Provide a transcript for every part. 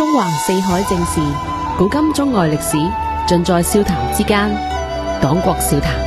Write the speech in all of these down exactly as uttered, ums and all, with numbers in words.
橫四海正事，古今中外歷史，盡在笑談之間。黨國笑談。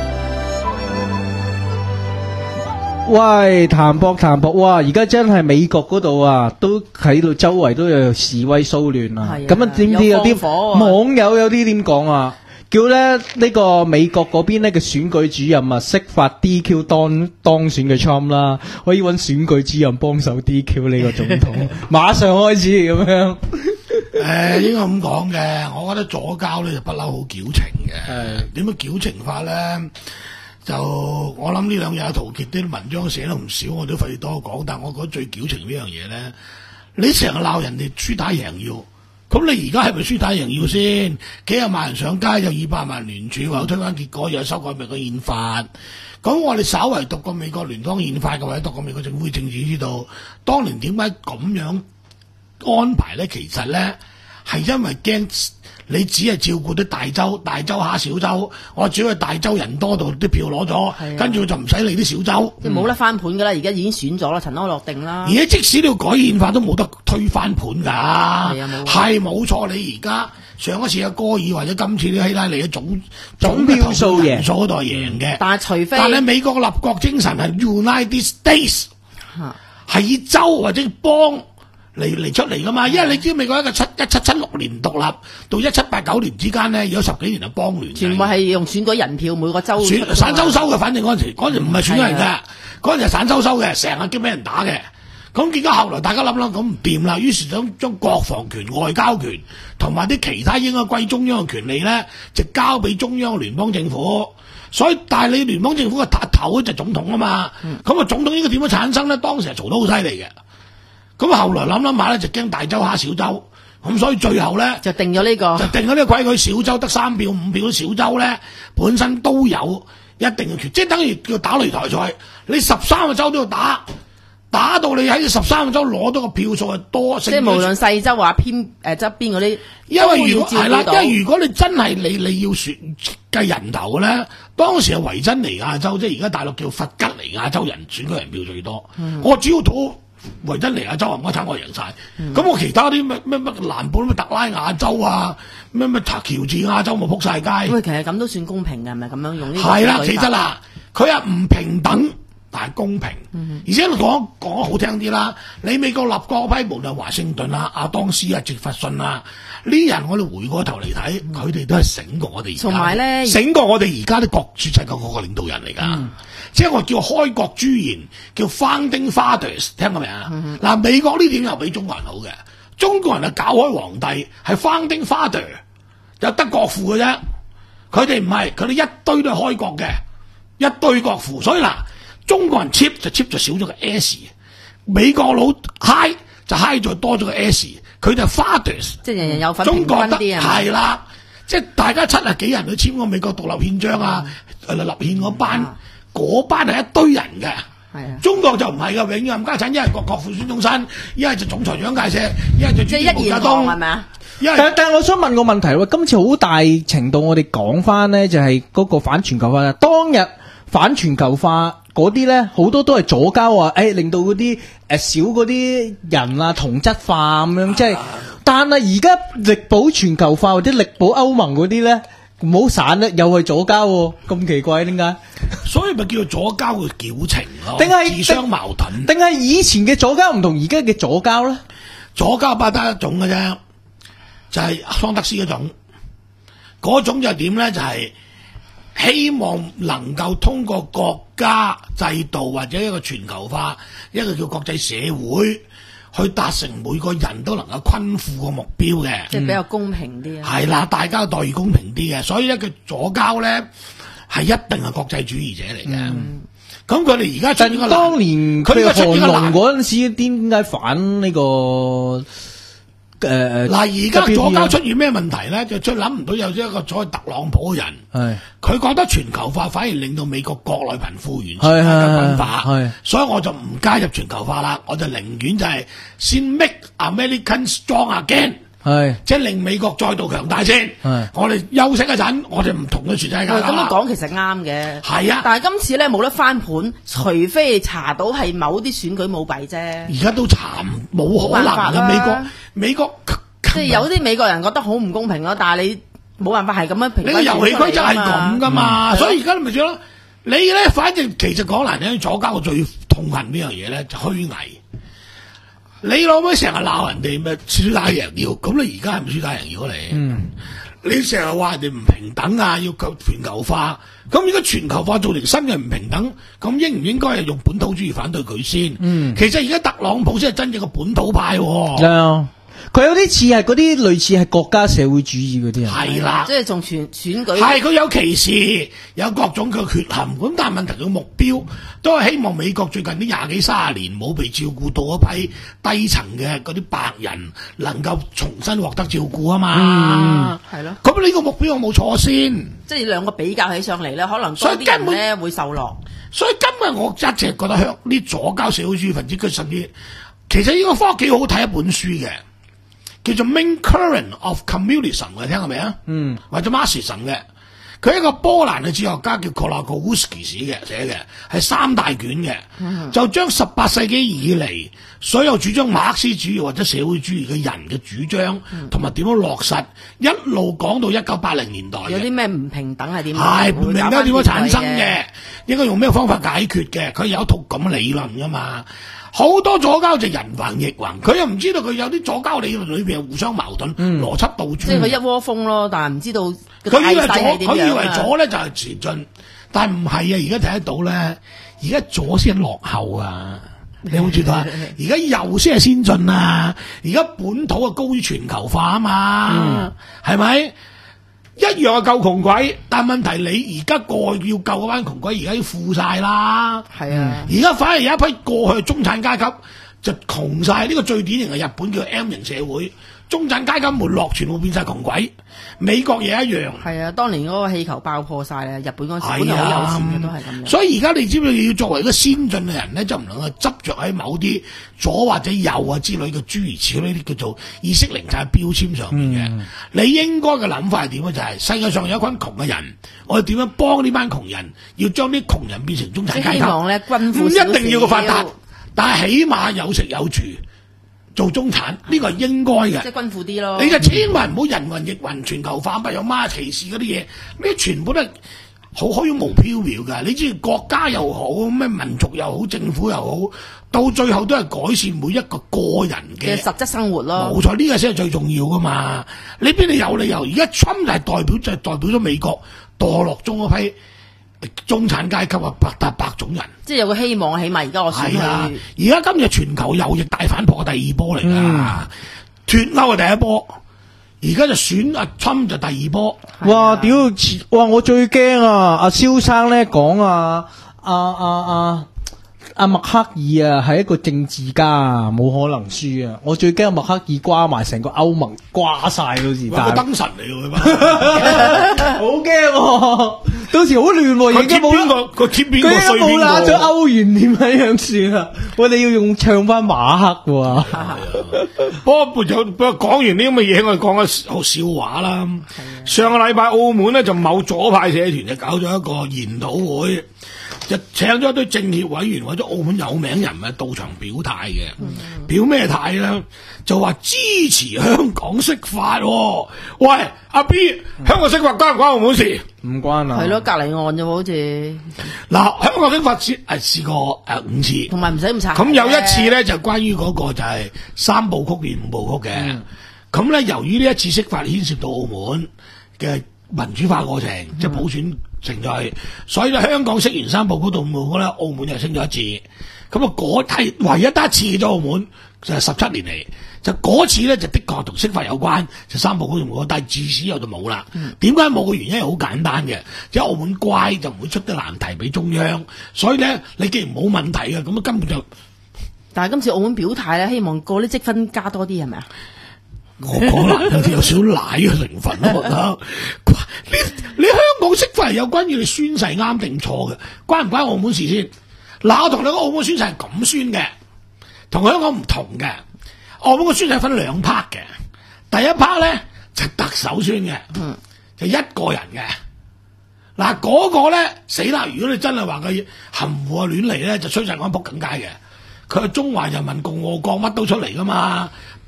喂，譚博譚博，哇！而家真係美國嗰度啊，都喺度周圍都有示威騷亂啊。咁啊，點知有啲網友有啲點講啊？叫咧呢個美國嗰邊呢嘅選舉主任啊，釋法 D Q 當當選嘅 Trump 啦，可以揾選舉主任幫手 D Q 呢個總統，馬上開始咁樣。 誒，應該咁講嘅，我覺得左膠咧就不嬲好矯情嘅。點樣矯情法咧？就我諗呢兩日陶傑啲文章寫得唔少，我都費多講。但我覺得最矯情呢樣嘢咧，你成日鬧人哋輸打贏要，咁你而家係咪輸打贏要先？幾廿萬人上街，有二百萬聯署，話有推翻結果，又有修改美國憲法。咁我哋稍為讀過美國聯邦憲法嘅，或者讀過美國政府政治，知道當年點解咁樣安排咧？其實咧係因為驚你只係照顧啲大州，大州下小州，我主要係大州人多到啲票攞咗，跟住就唔使理啲小州， 即係冇得翻盤噶啦。而家已經選咗啦，塵埃落定啦。 而家即使你要改憲法都冇得推翻盤噶，係冇錯。你而家上一次嘅戈爾或者今次啲希拉里嘅總總票數贏數嗰度係贏嘅， 但係除非但係美國嘅立國精神係 United States， 係以州或者邦嚟嚟出嚟噶嘛，因為你知美國一個七一七七六年獨立到一七八九年之間咧，有十幾年係邦聯， 全部係用選舉人票，每個州選散州收嘅，反正嗰陣時嗰陣時唔係選舉人嘅，嗰陣時係散州收嘅，成日叫俾人打嘅。咁結果後來大家諗諗咁唔掂啦，於是想將國防權、外交權同埋啲其他應該歸中央嘅權利咧，就交俾中央聯邦政府。所以但係你聯邦政府嘅頭就總統啊嘛，咁啊、嗯、總統應該點樣產生咧？當時係嘈得好犀利嘅。咁後來諗諗下咧，就驚大州蝦小州，咁所以最後咧就定咗呢、這個， 就定咗呢個規矩。小州得三票五票，小州咧本身都有一定嘅權，即係等於叫打擂台賽，你十三個州都要打，打到你喺十三個州攞到個票數係多， 即係無論細州話偏誒側邊嗰啲， 因為如果係啦，因為如果你真係你你要選計人頭咧，當時係維珍尼亞州，即係而家大陸叫弗吉尼亞州人選舉人票最多，嗯、我主要賭維珍尼亞州啊，唔該睇我贏晒。咁、嗯、我其他啲咩咩咩南部咩特拉亞州啊，咩咩喬治亞州咪撲晒街。 喂，其實咁都算公平嘅，係咪咁樣用呢個？ 係啦，其實啦，佢係唔平等，但係公平。嗯、而且講講好聽啲啦，你美國立國批無論華盛頓啊、阿當斯啊、傑弗遜啊，呢啲人我哋回過頭嚟睇，佢哋、嗯、都係醒過我哋而家， 同埋咧醒過我哋而家啲國主席個個領導人嚟㗎。嗯即係我叫開國朱賢，叫 Founding Fathers， 聽過未啊？嗱、嗯哼，美國呢點又比中國人好嘅，中國人係搞開皇帝，係 Founding Father， 就得國父嘅啫。佢哋唔係，佢哋一堆都係開國嘅，一堆國父。所以嗱，中國人 cheap 就 cheap 就少咗個 S， 美國佬 high 就 high 咗多咗個 S， 佢哋係 Fathers， 即係人人有份平均啲啊， 係啦，即係大家七十幾人去簽個美國獨立憲章啊，嗯、立憲嗰班。嗯嗰班係一堆人嘅，係啊，中國就唔係噶，永遠冚家產，一係國國父孫中山，一係就總裁蔣介石，一係就主席毛澤東，係咪啊？ 但但係我想問個問題喎，今次好大程度我哋講翻呢，就係嗰個反全球化啦。當日反全球化嗰啲咧，好多都係左膠啊，誒、哎、令到嗰啲誒少嗰啲人啊同質化咁樣，即係，但係而家力保全球化或者力保歐盟嗰啲咧。唔好散啦，又係左膠喎，咁奇怪點解？ 所以咪叫做左膠嘅矯情咯， 定係自相矛盾？ 定係以前嘅左膠唔同而家嘅左膠咧？ 左膠不得一種嘅啫，就係、是、桑德斯嗰種，嗰種就係點咧？就係、是、希望能夠通過國家制度或者一個全球化，一個叫國際社會。去達成每個人都能夠均富嘅目標嘅， 即係比較公平啲啊！ 係啦，大家待遇公平啲嘅，所以咧佢左膠咧係一定係國際主義者嚟嘅。咁佢哋而家出呢個， 當年佢哋韓龍嗰陣時，點解反呢、這個？誒誒，嗱而家左膠出現咩問題咧？就出諗唔到有一個所謂特朗普嘅人，係佢覺得全球化反而令到美國國內貧富懸殊分化，係所以我就唔加入全球化啦，我就寧願就係先 make American strong again， 係即係令美國再度強大先。係我哋休息一陣，我哋唔同嘅全世界。 咁樣講其實啱嘅，係啊， 但係今次咧冇得翻盤，除非查到係某啲選舉舞弊啫。 而家都查冇可能嘅，美國美國即係有啲美國人覺得好唔公平咯，但係你冇辦法係咁樣評。 你個遊戲規則係咁噶嘛，所以而家你咪算咯。你咧，反正其實講難聽，左膠最痛恨呢樣嘢咧就虛偽。你攞咩成日鬧人哋咩輸打贏要，咁你而家係咪輸打贏要你？嗯，你成日話人哋唔平等啊，要求全球化，咁如果全球化造成新嘅唔平等，咁應唔應該係用本土主義反對佢先？嗯，其實而家特朗普先係真正嘅本土派。係啊。佢有啲似係嗰啲類似係國家社會主義嗰啲人， 係啦， 即係仲選選舉， 係佢有歧視，有各種嘅缺陷。咁但係問題佢目標都係希望美國最近啲廿幾三十年冇被照顧到一批低層嘅嗰啲白人能夠重新獲得照顧啊嘛。 係咯、嗯， 咁呢個目標有冇錯先？ 即係兩個比較起上嚟咧，可能多啲人咧會受落。 所以今日我一直覺得向啲左膠社會主義分子，佢甚至其實呢個科幾好睇一本書嘅。叫做 Main Current of Communism 嘅，聽過未啊？嗯，或者 Marxism 嘅，佢係一個波蘭嘅哲學家叫 Kolakowski 寫嘅，寫嘅係三大卷嘅，嗯、就將十八世紀以嚟所有主張馬克思主義或者社會主義嘅人嘅主張，同埋點樣落實，一路講到一九八零年代。有啲咩唔平等係點？ 係唔平等點樣產生嘅？應該用咩方法解決嘅？佢有一套咁嘅理論噶嘛。好多左膠就人云亦云，佢又唔知道佢有啲左膠理論裏邊係互相矛盾，嗯、邏輯倒轉。即係佢一窩蜂咯，但係唔知道佢以為左，佢以為左咧就係前進，但係唔係啊！而家睇得到咧，而家左先落後啊！你有冇知道啊？而家右先係先進啊！而家本土啊高於全球化啊嘛，係咪、嗯？一樣係救窮鬼，但係問題你而家過去要救嗰班窮鬼，而家要富晒啦。係啊，而家反而有一批過去中產階級就窮晒。呢個最典型係日本叫 M 型社會，中產階級沒落，全部變晒窮鬼。美國嘢一樣。係啊，當年嗰個氣球爆破晒咧，日本嗰時本來好有錢嘅都係咁樣。所以而家你知唔知要作為一個先進嘅人咧，就唔能夠執着喺某啲左或者右啊之類嘅諸如此類啲叫做意識形態標籤上面嘅。嗯、你應該嘅諗法係點咧？就係、是、世界上有一群窮嘅人，我哋點樣幫呢班窮人？要將啲窮人變成中產階級。希望咧，均富少少。唔一定要個發達，但係起碼有食有住。做中產呢個係應該嘅，即係均富啲咯。你就千萬唔好人云亦云，全球化不有媽歧視嗰啲嘢，呢全部都係好虛無縹緲㗎。你知國家又好，咩民族又好，政府又好，到最後都係改善每一個個人嘅實質生活咯。冇錯，呢個先係最重要㗎嘛。你邊度有理由？而家 Trump 就係代表就係代表咗美國墮落中嗰批中產階級啊，白搭白種人，即係有個希望，起碼而家我係啊！而家今日全球右翼大反撲嘅第二波嚟噶，脫歐係第一波，而家就選阿侵就第二波。 哇！屌！哇！我最驚啊！阿蕭生咧講啊，阿阿阿阿默克爾啊，係一個政治家啊，冇可能輸啊！我最驚默克爾瓜埋成個歐盟瓜晒到時， 個燈神嚟㗎嘛， 好驚！到時好亂，已經冇邊個個貼邊個佢冇拿咗歐元點樣算啊？我哋要用唱翻馬克喎。 不過不過講完呢咁嘅嘢，我哋講個笑話啦。上個禮拜澳門咧就某左派社團就搞咗一個研討會，就請咗一堆政協委員或者澳門有名人物到場表態嘅。嗯、表咩態咧？就話支持香港釋法、哦。喂，阿 B，、嗯、香港釋法關唔關澳門事？唔關啊。係咯，隔離岸啫，好似嗱，香港釋法試誒試過誒五次，同埋唔使咁查。咁有一次咧就關於嗰個就係三部曲變五部曲嘅。咁咧、嗯、由於呢一次釋法牽涉到澳門嘅民主化過程，嗯、即係普選程序，所以咧香港釋完三部曲到五部曲咧，澳門又升咗一次。咁啊，嗰係唯一得一次咗澳門就係十七年嚟。就嗰次咧，就的確同釋法有關，就三部曲冇，但係自此又就冇啦。點解冇嘅原因係好簡單嘅，即係澳門乖就唔會出啲難題俾中央，所以咧你既然冇問題嘅，咁啊根本就。但係今次澳門表態咧，希望嗰啲積分加多啲係咪啊？我講啦，有啲有少奶嘅成分咯，我覺得。你你香港釋法係有關於你宣誓啱定錯嘅，關唔關澳門事先？嗱，我同你講，澳門宣誓係咁宣嘅，同香港唔同嘅。澳門個宣誓分兩 part 嘅，第一 part 咧就特首宣嘅，嗯、就一個人嘅。嗱嗰個咧死啦！如果你真係話佢含糊啊亂嚟咧，就衰晒嗰一仆緊街嘅。佢係中華人民共和國乜都出嚟噶嘛，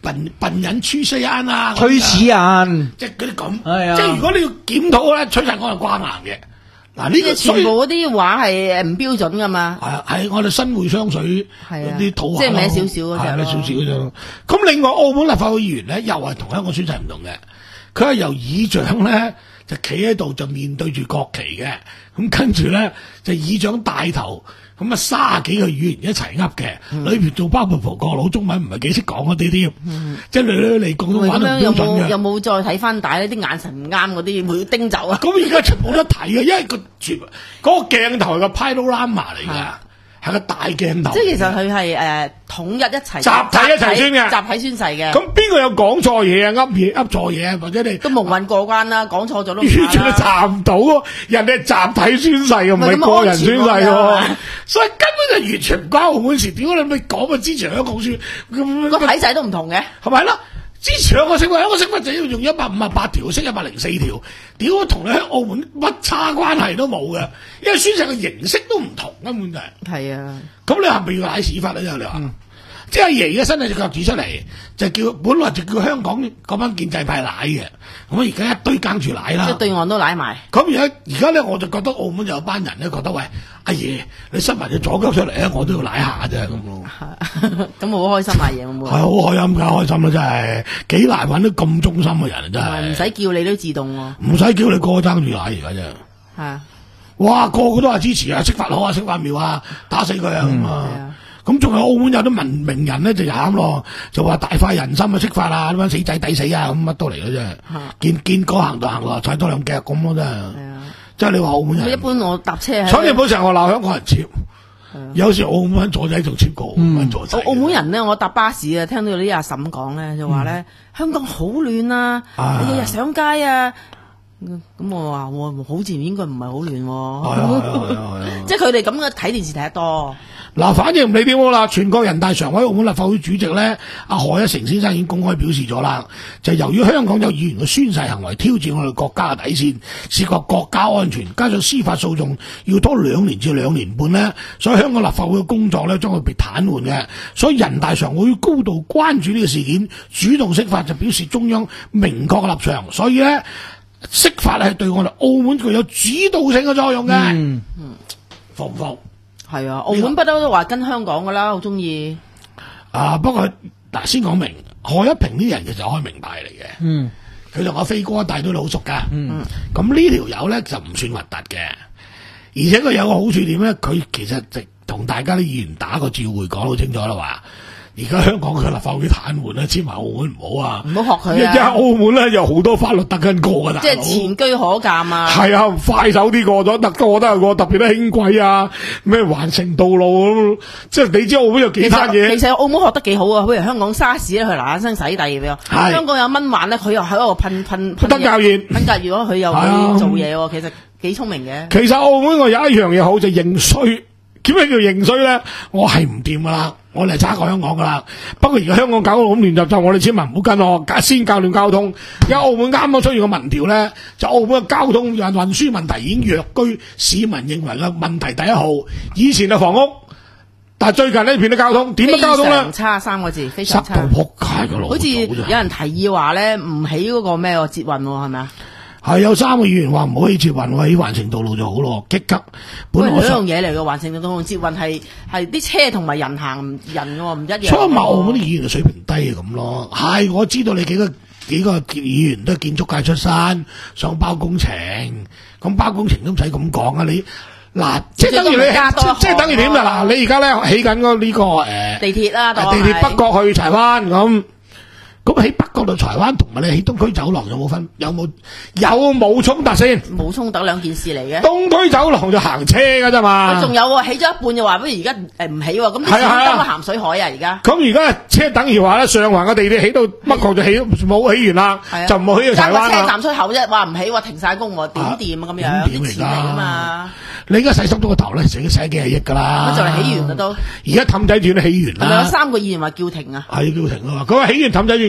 笨笨人崔世安啊， 崔世安， 即係嗰啲咁。 係啊， 即係如果你要檢討咧，崔世安係關硬嘅。嗱，呢個全部嗰啲話係唔標準噶嘛。 係啊，係我哋新會雙水嗰啲土話， 即係歪少少嗰隻咯。 少少嗰隻。咁另外澳門立法會議員咧，又係同香港宣誓唔同嘅。佢係由議長咧就企喺度就面對住國旗嘅，咁跟住咧就議長帶頭，咁啊卅幾個議員一齊噏嘅，裏邊仲包括葡國佬，中文唔係幾識講嗰啲添，即係嚟嚟廣東話都唔標準嘅。 有冇再睇翻帶呢啲眼神唔啱嗰啲會叮走啊？ 咁而家全部都睇嘅，因為個全嗰個鏡頭係個 panorama 嚟㗎。係個大鏡頭， 即係其實佢係誒統一一齊集體一齊宣嘅， 集體宣誓嘅。 咁邊個有講錯嘢啊？噏嘢噏錯嘢，或者你都蒙混過關啦，講錯咗都完全都查唔到喎。人哋係集體宣誓嘅，唔係個人宣誓喎。所以根本就完全唔關澳門事。點解你咪講啊？支持香港宣咁個體制都唔同嘅， 係咪啦？支持兩個釋法，一個釋法就要用一百五十八條，釋一百零四條，屌同你喺澳門乜差關係都冇嘅，因為宣誓嘅形式都唔同，根本就係。係啊，咁你係咪要賴屎法咧？你話、嗯，即係阿爺嘅伸隻腳趾出嚟，就叫本來就叫香港嗰班建制派賴嘅，咁而家一堆耕住賴啦， 即係對岸都賴埋。 咁而家而家咧，我就覺得澳門有班人咧覺得喂，阿爺你伸埋隻左腳出嚟咧，我都要賴下啫咁咯。 咁我好開心阿爺，會唔會？係好開心㗎，開心啦真係，幾難揾到咁忠心嘅人真係。 唔使叫你都自動喎。 唔使叫你個個爭住賴而家真係。係啊，哇個個都話支持啊，釋法好啊，釋法妙啊，打死佢啊咁啊。咁仲有澳門有啲文明人咧就慘咯，就話大快人心啊，釋法啊，咁樣死仔抵死啊，咁乜都嚟嘅啫。見見哥行就行落，踩多兩腳咁咯真係。即係你話澳門人。 一般我搭車。 所以你唔好成日鬧香港人接。有時澳門左仔仲接過澳門左仔。 澳門人咧，我搭巴士啊，聽到啲阿嬸講咧，就話咧香港好亂啊，你日日上街啊。咁我話我好似應該唔係好亂喎，即係佢哋咁嘅睇電視睇得多。 嗱，反正唔理點好啦，全國人大常委澳門立法會主席咧，阿賀一誠先生已經公開表示咗啦，就由於香港有議員嘅宣誓行為挑戰我哋國家嘅底線，涉及國家安全，加上司法訴訟要拖兩年至兩年半咧，所以香港立法會嘅工作咧將會被癱瘓嘅。所以人大常委高度關注呢個事件，主動釋法就表示中央明確嘅立場。所以咧，釋法係對我哋澳門具有指導性嘅作用嘅。嗯嗯，服唔服？係啊，澳門不嬲都話跟香港噶啦，好中意。啊，不過嗱，先講明賀一平呢人其實開明派嚟嘅。嗯，佢同阿飛哥一大堆都好熟噶。嗯，咁呢條友咧就唔算核突嘅，而且佢有個好處點咧？佢其實就同大家啲議員打個照會，講到清楚啦，話而家香港嘅立法會癱瘓啦，千萬澳門唔好啊！唔好學佢啊！而家澳門咧有好多法律特緊過噶，即係前車可鑑啊！係啊，快手啲過咗，特過得過，特別咧輕軌啊，咩環城道路，即係你知澳門有幾單嘢。其實澳門學得幾好啊，好似香港沙士咧，佢嗱嗱聲洗地咁樣。香港有蚊患咧，佢又喺度噴噴噴登革熱。登革熱，佢又會做嘢喎，其實幾聰明嘅。其實澳門我有一樣嘢好就認衰。點解叫認衰咧？我係唔掂噶啦，我哋係差過香港噶啦。不過而家香港搞到咁亂雜雜，我哋千萬唔好跟我，先教亂交通。而家澳門啱啱出現個民調咧，就澳門嘅交通運運輸問題已經躍居市民認為嘅問題第一號。以前係房屋，但係最近呢片嘅交通點樣交通咧？非常差三個字，非常差。塞到撲街噶咯！好似有人提議話咧，唔起嗰個咩捷運係咪啊？係有三個議員話唔好起捷運，起環城道路就好咯，激急。本來兩樣嘢嚟嘅，環城道路同捷運係係啲車同埋人行人喎，唔一樣。所以咪澳門啲議員嘅水平低咁咯。係我知道你幾個幾個議員都係建築界出身，想包工程，咁包工程都唔使咁講啊！你嗱，即係等於你，即係等於點啊？嗱，你而家咧起緊嗰呢個誒地鐵啦，地鐵北角去柴灣咁。咁喺北角到柴灣同埋你喺東區走廊有冇分？有冇有冇衝突先？冇衝突兩件事嚟嘅。東區走廊就行車㗎啫嘛。仲有喎，起咗一半就話不如而家誒唔起喎，咁你先登個鹹水海啊而家。咁而家車等於話咧，上環嘅地鐵起到北角就起冇起完啦，就唔好起到柴灣啦。車站出口啫，話唔起話停晒工喎，點掂啊咁樣？點嚟㗎嘛？你而家洗濕咗個頭咧，成日使幾廿億㗎啦。咁就嚟起完啦都。而家氹仔段都起完啦。係咪有三個議員話叫停啊？係叫停啊嘛！佢話起完氹仔段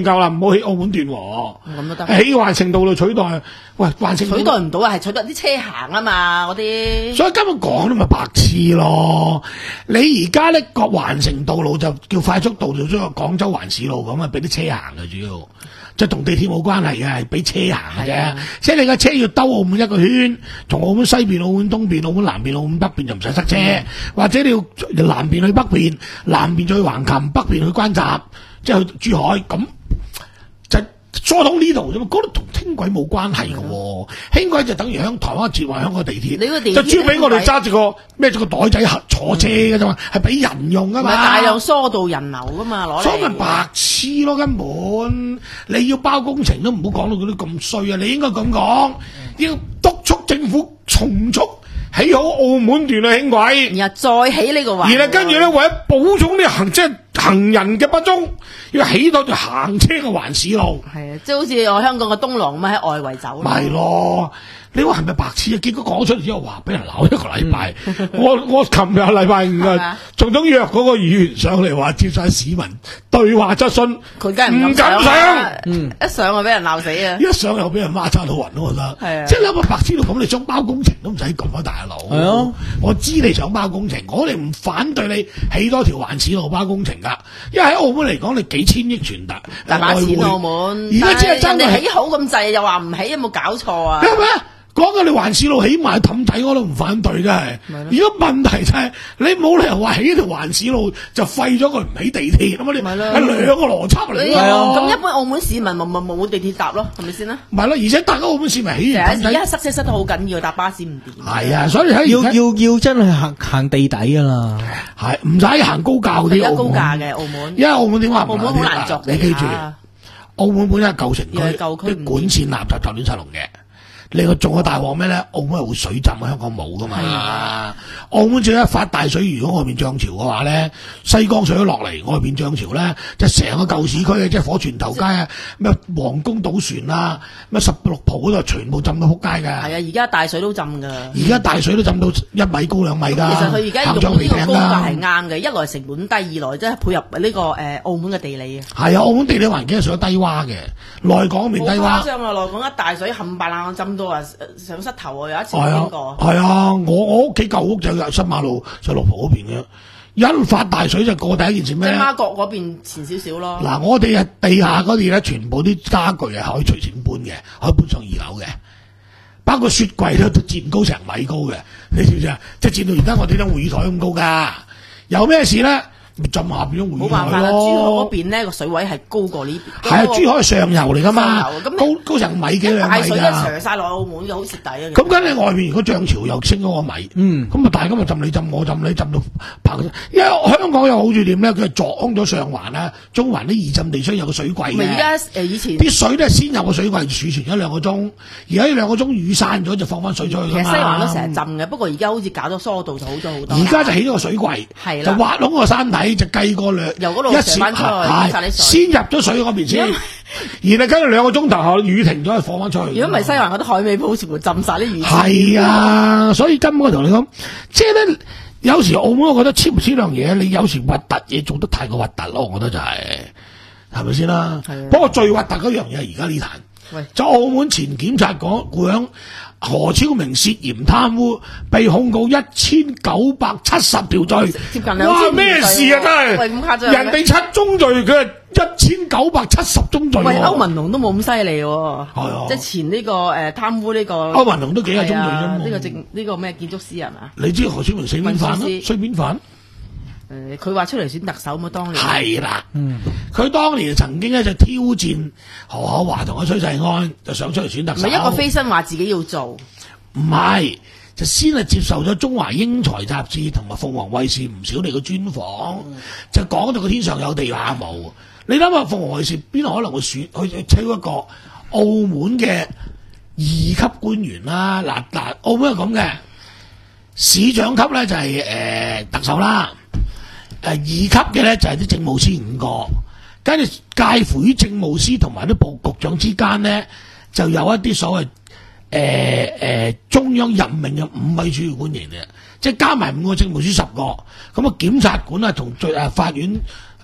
夠啦，唔好起澳門段喎。 咁都得。 起環城道路取代，喂，環城取代唔到啊，係取代啲車行啊嘛，嗰啲。 所以根本講都咪白痴咯。你而家呢個環城道路就叫快速道路，將個廣州環市路咁啊，俾啲車行嘅主要。即係同地鐵冇關係嘅，係俾車行嘅啫。即係你架車要兜澳門一個圈，從澳門西邊、澳門東邊、澳門南邊、澳門北邊就唔使塞車，嗯、或者你要南邊去北邊，南邊再去橫琴，北邊去關閘，即係去珠海咁。疏通呢度啫嘛，嗰度同輕軌冇關係嘅喎，輕軌就等於響台灣接話響個地鐵， 你個地鐵就專俾我哋揸住個孭住個袋仔坐車嘅啫嘛，係俾人用噶嘛， 大量疏導人流噶嘛，攞嚟。 所以咪白痴咯，根本你要包工程都唔好講到嗰啲咁衰啊！你應該咁講，要督促政府從速起好澳門段嘅輕軌， 然後再起呢個環， 然後跟住咧為咗補充啲行即係行人嘅不足，要起到條行車嘅環市路。 係啊，即係好似我香港嘅東廊咁喺外圍走。 咪咯，你話係咪白痴啊？結果講出嚟之後，話俾人鬧一個禮拜。嗯、我我琴日禮拜五啊，仲想約嗰個議員上嚟話接晒市民對話質詢， 佢梗係唔敢上。嗯，一上就俾人鬧死啊！ 一上又俾人孖叉到暈咯，我覺得。係啊，即係你有個白痴到咁，你想包工程都唔使咁啊，大佬。係啊，我知你想包工程，我哋唔反對你起多條環市路包工程㗎，因為喺澳門嚟講，你幾千億傳達大把錢澳門， 而家只係真係起好咁滯，又話唔起，有冇搞錯啊？ 係咪？講緊你環市路起埋氹仔我都唔反對嘅係，而家問題就係、是、你冇理由話起一條環市路就廢咗佢唔起地鐵，咁啊你係兩個邏輯嚟嘅。 咁一般澳門市民咪咪冇地鐵搭咯，係咪先啦？ 唔係咯，而且大家澳門市民起完氹仔， 而家塞車塞得好緊要，搭巴士唔掂。 係啊，所以喺要要要真係行行地底噶啦，係唔使行高架嗰啲。 而家高架嘅澳門， 因為澳門點話？ 澳門好難作， 你記住，澳門本身係舊城區，啲管線垃圾就亂晒龍嘅。你個仲有大鑊咩咧？澳門係會水浸，香港冇噶嘛。啊、澳門只要一發大水，如果外面漲潮嘅話咧，西江水都落嚟，外面漲潮咧，就成個舊市區啊，即係火泉頭街啊，咩皇宮賭船啊，咩十六浦嗰度全部浸到撲街㗎。係啊， 而家大水都浸㗎。而家大水都浸到一米高兩米㗎。其實佢而家用呢個高架係啱嘅，一來成本低，二來即係配合呢、這個誒、呃、澳門嘅地理啊。 係啊，澳門地理環境係屬於低洼嘅，內港面低洼。 好誇張啊！內港一大水冚唪唥浸到啊上膝頭啊！有一次經過。 係啊，我我屋企舊屋就有新馬路就落浦嗰邊嘅，一發大水就過第一件事咩？ 即係媽閣嗰邊前少少咯。 嗱，我哋係地下嗰啲咧，全部啲家具係可以隨錢搬嘅，可以搬上二樓嘅，包括雪櫃都墊高成米高嘅，你知唔知啊？即係墊到而家我哋張會議台咁高㗎，有咩事咧？浸下邊咗會議台咯。冇辦法啦，珠海嗰邊咧個水位係高過呢邊。 係啊，珠海係上游嚟噶嘛，高高成米幾兩米㗎。大水一斜晒落澳門就好蝕底啊！ 咁跟住外面如果漲潮又升嗰個米，嗯，咁啊大家咪浸你浸我浸你浸到棚。因為香港有好處點咧，佢係撞咗上環啦、中環啲二浸地區有個水櫃嘅。 而家誒以前啲水咧先有個水櫃儲存咗兩個鐘，而家呢兩個鐘雨散咗就放翻水出去。 其實西環都成日浸嘅，不過而家好似搞咗疏導就好咗好多。 而家就起咗個水櫃，係就挖窿個山底就計過兩。 由嗰度上翻出去， 先入咗水嗰邊先，然後跟住兩個鐘頭後雨停咗，放翻出去。 如果唔係西環嗰啲海味鋪全部浸晒啲魚。 係啊，所以根本我同你講，即係咧，有時澳門我覺得黐唔黐樣嘢，你有時核突嘢做得太過核突咯，我覺得就係、是，係咪先啦？不過最核突嗰樣嘢係而家呢壇，就澳門前檢察局局長何超明涉嫌貪污，被控告一千九百七十條罪， 接近兩千。哇！ 咩事啊？真係， 喂，咁誇張， 人哋七宗罪，佢係一千九百七十宗罪。 喂，歐文龍都冇咁犀利喎， 係啊， 即係前呢個誒貪污呢個。 歐文龍都幾廿宗罪啫嘛。 呢個正呢個咩建築師人啊？ 你知何超明死邊犯咯？衰邊犯？ 誒，佢話出嚟選特首嘛，當年係啦，嗯，佢當年曾經咧就挑戰何厚華同阿崔世安，就想出嚟選特首。 唔係一個飛身話自己要做， 唔係就先係接受咗中華英才雜誌同埋鳳凰衛視唔少嚟嘅專訪，嗯、就講到個天上有地下冇。你諗下鳳凰衛視邊可能會選去去請一個澳門嘅二級官員啦？嗱嗱，澳門係咁嘅，市長級咧就係、是、誒、呃、特首啦。誒，二級嘅咧就係啲政務司五個，跟住介乎於政務司同埋啲部局長之間咧，就有一啲所謂誒誒中央任命嘅五位主要官員嘅，即係加埋五個政務司十個，咁啊檢察官啊同最誒法院誒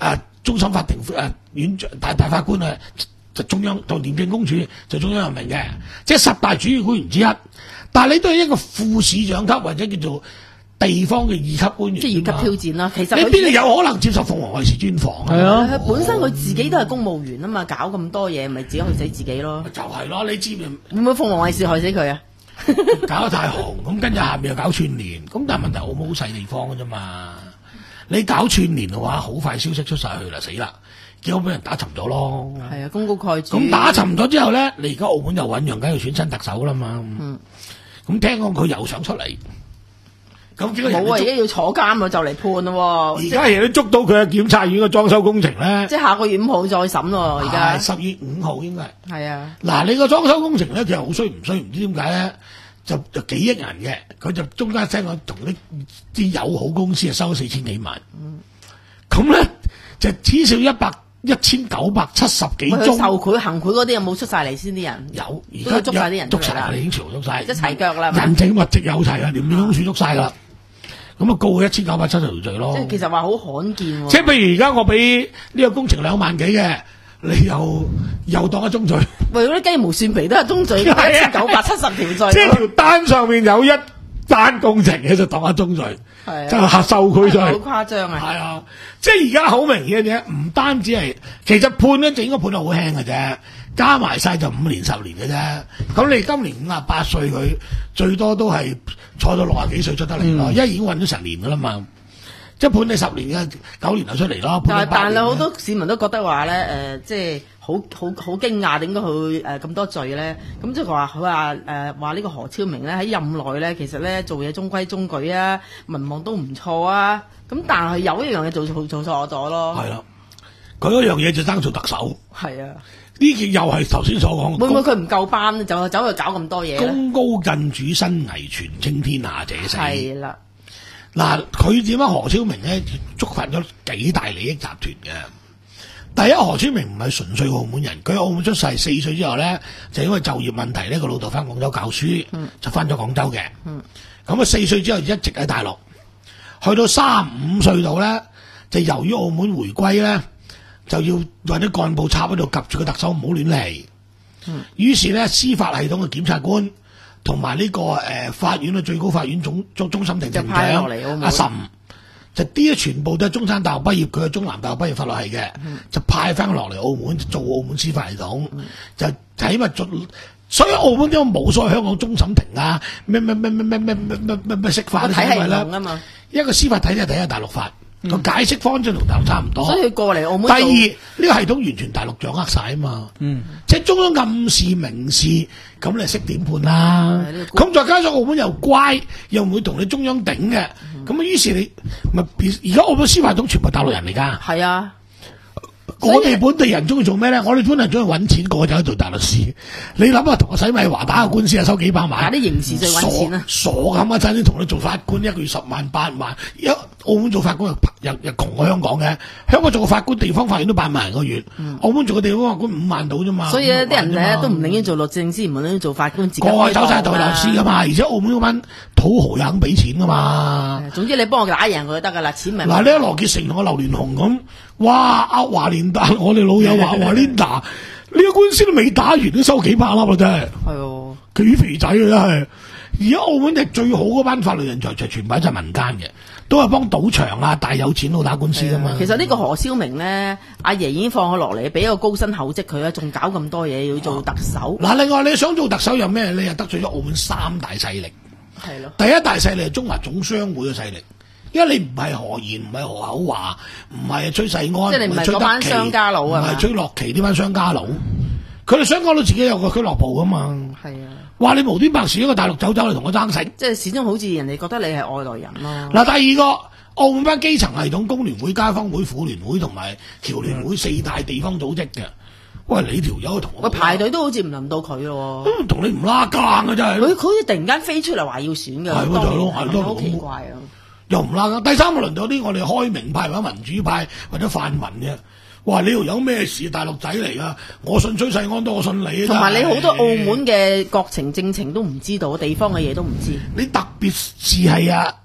終審法庭誒院長大大法官啊，就中央就廉政公署就中央任命嘅，即係十大主要官員之一。但係你都係一個副市長級或者叫做地方嘅二級官員， 即係二級挑戰啦。其實你邊度有可能接受鳳凰衛視專訪？ 係啊， 佢本身佢自己都係公務員啊嘛，搞咁多嘢，咪自己去死自己咯。 就係咯，你知唔知？ 會唔會鳳凰衛視害死佢啊？ 搞得太紅，咁跟住下面又搞串聯，咁但係問題澳門好細地方嘅啫嘛。你搞串聯嘅話，好快消息出晒去啦，死啦！結果俾人打沉咗咯。 係啊，功高蓋主。 咁打沉咗之後咧，你而家澳門又醞釀緊要選新特首啦嘛。嗯。咁聽講佢又想出嚟，咁點解冇啊？而家要坐監啊，就嚟判咯。 而家人都捉到佢嘅檢察院嘅裝修工程咧。 即係下個月五號再審咯，而家。 十月五號應該係。 係啊。 嗱，你個裝修工程咧，其實好衰唔衰？唔知點解咧，就就幾億人嘅，佢就中間聲我同啲啲友好公司啊收四千幾萬。嗯。咁咧就至少一百一千九百七十幾宗。受賄行賄嗰啲有冇出晒嚟先？啲人有，而家捉晒啲人捉晒啦，已經全部捉晒， 一齊腳啦。 人證物證有齊啊，廉政公署捉晒啦。咁啊，告佢一千九百七十條罪咯。 即係其實話好罕見。 即係譬如而家我俾呢個工程兩萬幾嘅，你又又當一宗罪。 喂，嗰啲雞毛蒜皮都係宗罪，一千九百七十條罪。 即係條單上面有一單工程嘅就當一宗罪。係啊，就係受賄罪， 好誇張啊！ 係啊，即係而家好明顯嘅，唔單止係，其實判咧就應該判得好輕嘅啫，加埋晒就五年十年嘅啫。咁你今年五十八歲，佢最多都係坐到六十幾歲出得嚟咯，因為已經混咗成年噶啦嘛。即係判你十年嘅，九年就出嚟咯。 但係但係好多市民都覺得話咧，誒、呃，即係好好好驚訝，點解佢誒咁多罪咧？咁即係話佢話誒話呢個何超明咧喺任內咧，其實咧做嘢中規中矩啊，民望都唔錯啊。咁但係有一樣嘢做做做錯咗咯。係啦， 佢嗰樣嘢就爭做特首。 係啊， 呢件又係頭先所講。 會唔會佢唔夠班就走去搞咁多嘢？ 功高震主，身危全稱天下者死。 係啦。 嗱，佢點解何超明咧觸發咗幾大利益集團嘅？第一，何超明唔係純粹澳門人，佢喺澳門出世，四歲之後咧就因為就業問題咧，個老豆翻廣州教書，嗯、就翻咗廣州嘅。咁啊、嗯，四歲之後一直喺大陸，去到三五歲度咧，就由於澳門回歸咧，就要揾啲幹部插喺度夾住個特首唔好亂嚟。嗯、於是咧，司法系統嘅檢察官。同埋呢個誒、呃、法院嘅最高法院總終終審庭庭長阿岑，就啲咧全部都係中山大學畢業，佢係中南大學畢業法律系嘅，嗯、就派翻落嚟澳門做澳門司法系統，嗯、就睇咪做，所以澳門點解冇所謂香港終審庭啊？咩咩咩咩咩咩咩咩咩咩釋法啲因為咧，一個司法體系第一大陸法。個、嗯、解釋方針同大陸差唔多，所以佢過嚟澳門。第二呢、呢個系統完全大陸掌握晒啊嘛，嗯，即係中央暗示明示，咁你識點判啦？咁、嗯、再加上澳門又乖，又唔會同你中央頂嘅，咁啊、嗯，於是你咪而家澳門司法系統全部大陸人嚟㗎，係啊。我哋本地人中意做咩咧？我哋本地人中意揾錢，個個就去做大律師。你諗下，同我洗米華打個官司啊，收幾百萬。啲刑事最揾錢啊！傻咁啊！真係同你做法官，一個月十萬八萬。一澳門做法官又又又窮過香港嘅。香港做個法官，地方法院都八萬人個月。嗯、澳門做個地方法官五萬到啫嘛。所以啲人咧都唔寧願做律政司，唔寧願做法官，自己個個走晒做律師噶嘛。而且澳門嗰班土豪又肯俾錢噶嘛。總之你幫我打贏佢就得噶啦，錢咪。嗱，呢個羅傑成同阿劉連雄咁。哇！阿華連達，我哋老友話華連達，呢個官司都未打完，都收幾百粒啦，真係。係哦，幾肥仔啊，真係。而家澳門嘅最好嗰班法律人才，就全部喺晒民間嘅，都係幫賭場啊、大有錢佬打官司噶嘛。其實呢個何超明咧，阿爺已經放佢落嚟，俾一個高薪厚職佢啦，仲搞咁多嘢要做特首。嗱、啊，另外你想做特首有咩？你又得罪咗澳門三大勢力。係咯。第一大勢力係中華總商會嘅勢力。因為你唔係何賢，唔係何厚華，唔係崔世安，即係你唔係嗰班商家佬啊，唔係崔樂琪呢班商家佬，佢哋想講到自己有個俱樂部噶嘛。係啊，話你無端白事一個大陸走走嚟同我爭食，即係始終好似人哋覺得你係外來人咯。嗱，第二個澳門班基層系統，工聯會、街坊會、婦聯會同埋僑聯會四大地方組織嘅，喂，你條友同我，喂，排隊都好似唔輪到佢咯，同你唔拉更啊真係。佢佢好似突然間飛出嚟話要選嘅，係咯就係咯，係咯，好奇怪啊！又唔拉更，第三個輪到啲我哋開明派或者民主派或者泛民嘅，哇！你條友咩事？大陸仔嚟噶，我信崔世安多，我信你。同埋你好多澳門嘅國情政情都唔知道，地方嘅嘢都唔知。你特別是係啊，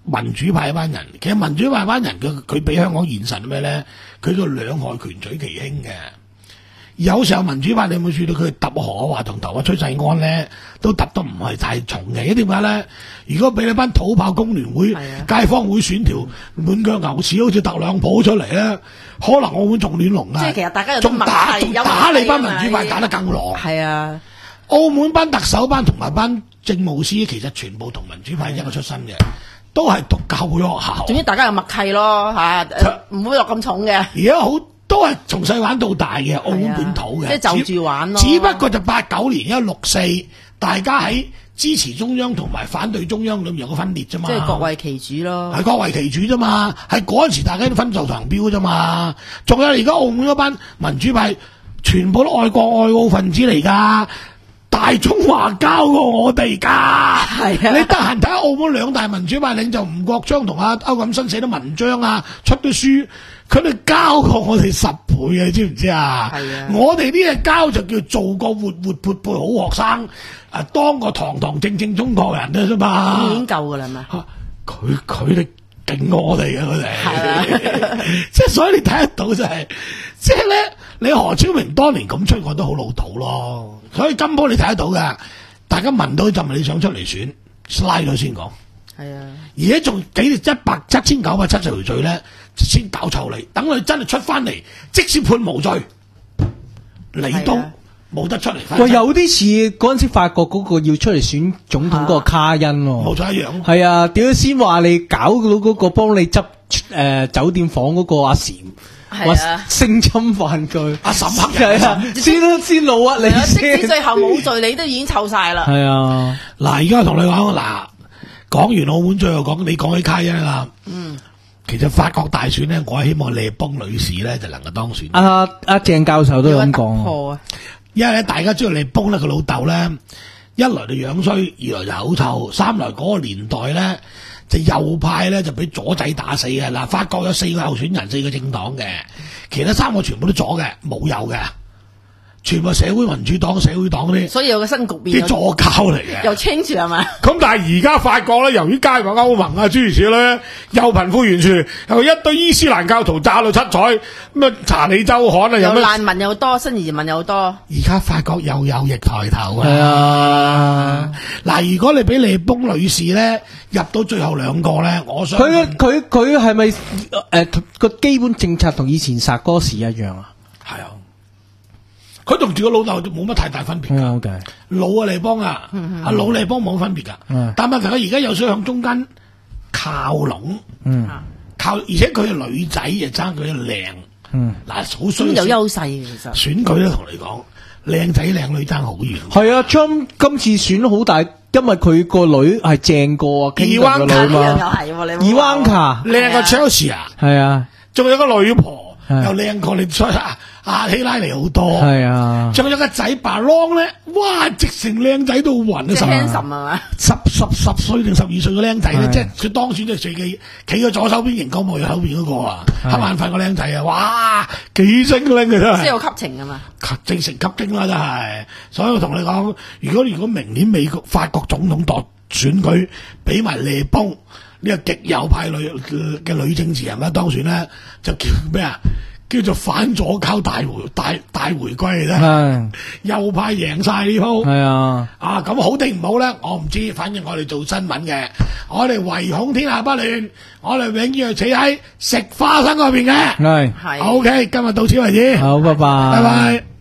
民主派班人，其實民主派班人佢佢比香港現實係咩咧？佢個兩害權取其輕嘅。有時候民主派你有冇注意到佢揼何華同投阿崔世安咧，都揼得唔係太重嘅。因為點解咧？如果俾你班土炮工聯會、街坊會選條滿腳牛屎，好似特朗普出嚟咧，可能澳門仲亂龍啊！ 即係其實大家有仲打仲打你班民主派打得更狼。係啊，澳門班特首班同埋班政務司其實全部同民主派一個出身嘅，都係讀教會學校。總之大家有默契咯嚇，唔會落咁重嘅。而家好。都係從細玩到大嘅，澳門本土嘅，即係就住玩咯。只不過就八九年，因為六四，大家喺支持中央同埋反對中央裏面有個分裂啫嘛。即係各為其主咯。係各為其主啫嘛，係嗰陣時大家都分袖長標啫嘛。仲有而家澳門嗰班民主派，全部都愛國愛澳分子嚟㗎。大中華交過我哋㗎，係啊！你得閒睇下澳門兩大民主派領袖吳國璋同阿歐錦新寫啲文章啊，出啲書，佢哋交過我哋十倍嘅，你知唔知啊？係啊！我哋呢隻交就叫做個活活潑潑好學生，啊，當個堂堂正正中國人啊啫嘛。已經夠㗎啦嘛！佢佢哋勁過我哋嘅佢哋，即係所以你睇得到就係，即係咧，你何超明當年咁出，我都好老土咯。所以金鋪你睇得到嘅，大家聞到就係你想出嚟選，拉咗先講。係啊，而家仲幾一百七千九百七十條罪咧，先搞臭你，等佢真係出翻嚟，即使判無罪，你都冇得出嚟。 喂，有啲似嗰陣時法國嗰個要出嚟選總統嗰個卡恩喎， 冇錯一樣。 係啊，點解先話你搞到嗰個幫你執誒酒店房嗰個阿禪？話性侵犯佢，阿沈克係啊，先先老屈你先，即使最後冇罪，你都已經臭晒啦。係啊， 嗱，而家同你講嗱，講完澳門，最後講你講起卡恩啦。嗯，其實法國大選咧，我希望利邦女士咧就能夠當選。 阿阿鄭教授都咁講啊， 因為咧大家知道利邦咧，佢老豆咧一來就樣衰，二來就口臭，三來嗰個年代咧。就右派咧就俾左仔打死嘅。嗱，法國有四個候選人，四個政黨嘅，其他三個全部都左嘅，冇右嘅，全部社會民主黨、社會黨嗰啲，所以有個新局面，啲左膠嚟嘅，又 change 係嘛？咁但係而家法國咧，由於加入歐盟啊諸如此類，又貧富懸殊，又一堆伊斯蘭教徒炸到七彩，咁啊查理周刊啊，有難民又多，新移民又多，而家法國又有逆抬頭啊！係啊，嗱，如果你俾利邦女士咧入到最後兩個咧，我想佢佢佢係咪誒個基本政策同以前薩哥時一樣啊？ 係啊。佢同住個老豆冇乜太大分別㗎，嗯 okay. 老啊利邦啊，嗯、啊老利邦冇分別㗎，嗯、但問題佢而家有想向中間靠攏，嗯、靠，而且佢係女仔就爭佢靚，嗱好衰，有優勢嘅其實。選舉咧同你講，靚仔靚女爭好遠。 係啊 Trump 今次選好大，因為佢個女係正過啊，伊萬卡又係，伊萬卡靚過 Chelsea 啊， 係啊， 仲有個女婆又靚過你出啊。阿希拉尼好多，係啊，仲有個仔巴朗咧，哇，直成靚仔到暈啊！即係 handsome 係嘛？十十十歲定十二歲個靚仔咧，即係佢當選就最企企喺左手邊熒光幕右手邊嗰個啊，黑眼瞓個靚仔啊，哇，幾精靈嘅真係，即係有吸情啊嘛，正成吸精啦真係。所以我同你講，如果如果明年美國法國總統奪選舉俾埋利邦呢個極右派女嘅女政治人物當選咧，就叫咩啊？叫做反左膠大回大大回歸嚟啫，右派贏晒呢鋪，係啊，啊咁好定唔好咧？我唔知，反正我哋做新聞嘅，我哋唯恐天下不亂，我哋永遠係企喺食花生嗰邊嘅，係係，OK，今日到此為止， 好，拜拜， 拜拜。